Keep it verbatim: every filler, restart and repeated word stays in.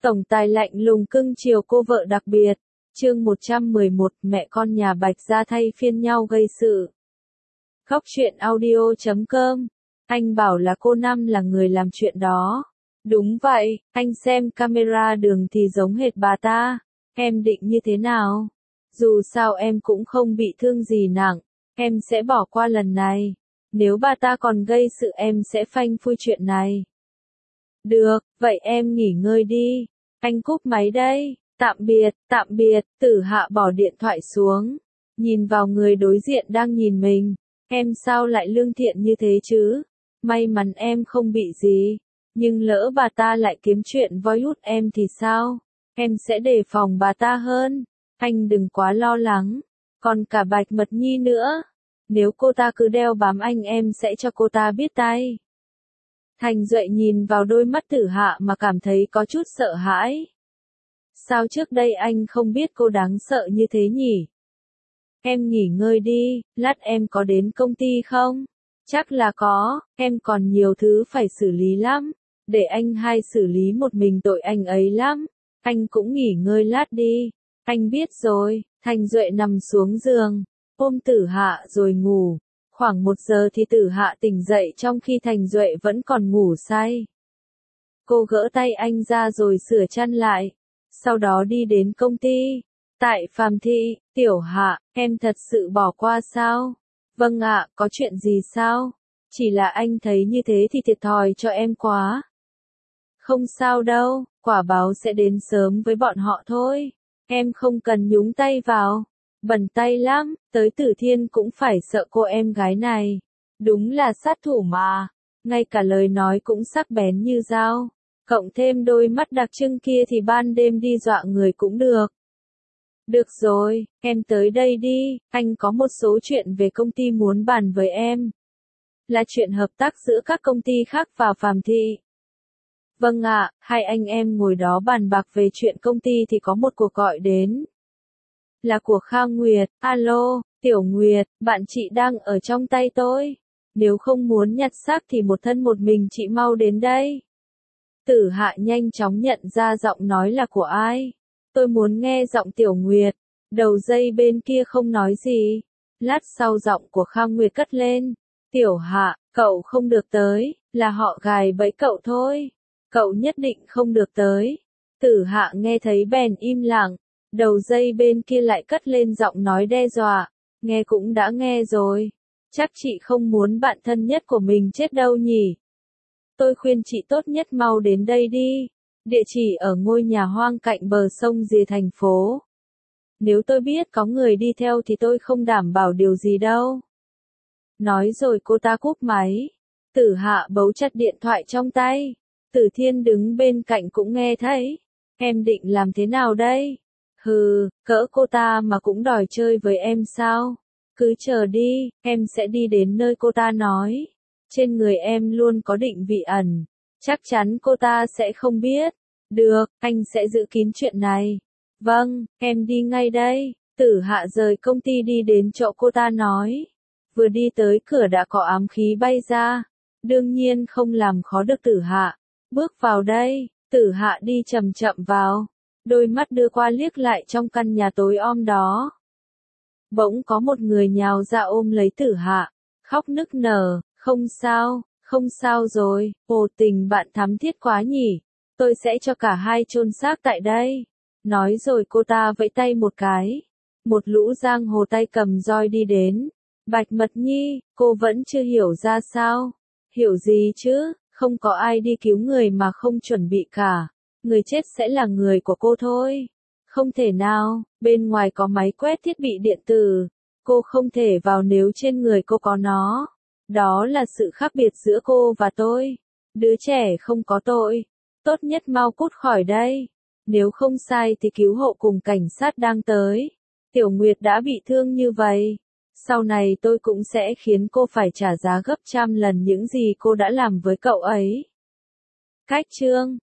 Tổng tài lạnh lùng cưng chiều cô vợ đặc biệt. Chương một trăm mười một, mẹ con nhà Bạch Gia thay phiên nhau gây sự. Góc truyện audio chấm com. Anh bảo là cô Năm là người làm chuyện đó. Đúng vậy, anh xem camera đường thì giống hệt bà ta. Em định như thế nào? Dù sao em cũng không bị thương gì nặng, em sẽ bỏ qua lần này. Nếu bà ta còn gây sự em sẽ phanh phui chuyện này. Được, vậy em nghỉ ngơi đi. Anh cúp máy đây. Tạm biệt, tạm biệt. Tử Hạ bỏ điện thoại xuống. Nhìn vào người đối diện đang nhìn mình. Em sao lại lương thiện như thế chứ? May mắn em không bị gì. Nhưng lỡ bà ta lại kiếm chuyện voi hút em thì sao? Em sẽ đề phòng bà ta hơn. Anh đừng quá lo lắng. Còn cả Bạch Mật Nhi nữa. Nếu cô ta cứ đeo bám anh em sẽ cho cô ta biết tay. Thành Duệ nhìn vào đôi mắt Tử Hạ mà cảm thấy có chút sợ hãi. Sao trước đây anh không biết cô đáng sợ như thế nhỉ? Em nghỉ ngơi đi, lát em có đến công ty không? Chắc là có, em còn nhiều thứ phải xử lý lắm. Để anh hai xử lý một mình tội anh ấy lắm. Anh cũng nghỉ ngơi lát đi. Anh biết rồi. Thành Duệ nằm xuống giường, ôm Tử Hạ rồi ngủ. Khoảng một giờ thì Tử Hạ tỉnh dậy trong khi Thành Duệ vẫn còn ngủ say. Cô gỡ tay anh ra rồi sửa chăn lại. Sau đó đi đến công ty. Tại Phàm Thị, Tiểu Hạ, em thật sự bỏ qua sao? Vâng ạ, có chuyện gì sao? Chỉ là anh thấy như thế thì thiệt thòi cho em quá. Không sao đâu, quả báo sẽ đến sớm với bọn họ thôi. Em không cần nhúng tay vào. Bẩn tay lắm, tới Tử Thiên cũng phải sợ cô em gái này. Đúng là sát thủ mà. Ngay cả lời nói cũng sắc bén như dao. Cộng thêm đôi mắt đặc trưng kia thì ban đêm đi dọa người cũng được. Được rồi, em tới đây đi, anh có một số chuyện về công ty muốn bàn với em. Là chuyện hợp tác giữa các công ty khác vào Phàm Thị. Vâng ạ, hai anh em ngồi đó bàn bạc về chuyện công ty thì có một cuộc gọi đến. Là của Kha Nguyệt. Alo, Tiểu Nguyệt, bạn chị đang ở trong tay tôi. Nếu không muốn nhặt xác thì một thân một mình chị mau đến đây. Tử Hạ nhanh chóng nhận ra giọng nói là của ai. Tôi muốn nghe giọng Tiểu Nguyệt. Đầu dây bên kia không nói gì. Lát sau giọng của Kha Nguyệt cất lên. Tiểu Hạ, cậu không được tới, là họ gài bẫy cậu thôi. Cậu nhất định không được tới. Tử Hạ nghe thấy bèn im lặng. Đầu dây bên kia lại cất lên giọng nói đe dọa. Nghe cũng đã nghe rồi. Chắc chị không muốn bạn thân nhất của mình chết đâu nhỉ. Tôi khuyên chị tốt nhất mau đến đây đi. Địa chỉ ở ngôi nhà hoang cạnh bờ sông rìa thành phố. Nếu tôi biết có người đi theo thì tôi không đảm bảo điều gì đâu. Nói rồi cô ta cúp máy. Tử Hạ bấu chặt điện thoại trong tay. Tử Thiên đứng bên cạnh cũng nghe thấy. Em định làm thế nào đây? Hừ, cỡ cô ta mà cũng đòi chơi với em sao? Cứ chờ đi, em sẽ đi đến nơi cô ta nói. Trên người em luôn có định vị ẩn. Chắc chắn cô ta sẽ không biết. Được, anh sẽ giữ kín chuyện này. Vâng, em đi ngay đây. Tử Hạ rời công ty đi đến chỗ cô ta nói. Vừa đi tới cửa đã có ám khí bay ra. Đương nhiên không làm khó được Tử Hạ. Bước vào đây, Tử Hạ đi chậm chậm vào. Đôi mắt đưa qua liếc lại trong căn nhà tối om đó. Bỗng có một người nhào ra ôm lấy Tử Hạ. Khóc nức nở, không sao, không sao rồi, ồ tình bạn thắm thiết quá nhỉ. Tôi sẽ cho cả hai chôn xác tại đây. Nói rồi cô ta vẫy tay một cái. Một lũ giang hồ tay cầm roi đi đến. Bạch Mật Nhi, cô vẫn chưa hiểu ra sao? Hiểu gì chứ, không có ai đi cứu người mà không chuẩn bị cả. Người chết sẽ là người của cô thôi. Không thể nào, bên ngoài có máy quét thiết bị điện tử. Cô không thể vào nếu trên người cô có nó. Đó là sự khác biệt giữa cô và tôi. Đứa trẻ không có tội. Tốt nhất mau cút khỏi đây. Nếu không sai thì cứu hộ cùng cảnh sát đang tới. Tiểu Nguyệt đã bị thương như vậy. Sau này tôi cũng sẽ khiến cô phải trả giá gấp trăm lần những gì cô đã làm với cậu ấy. Cách chương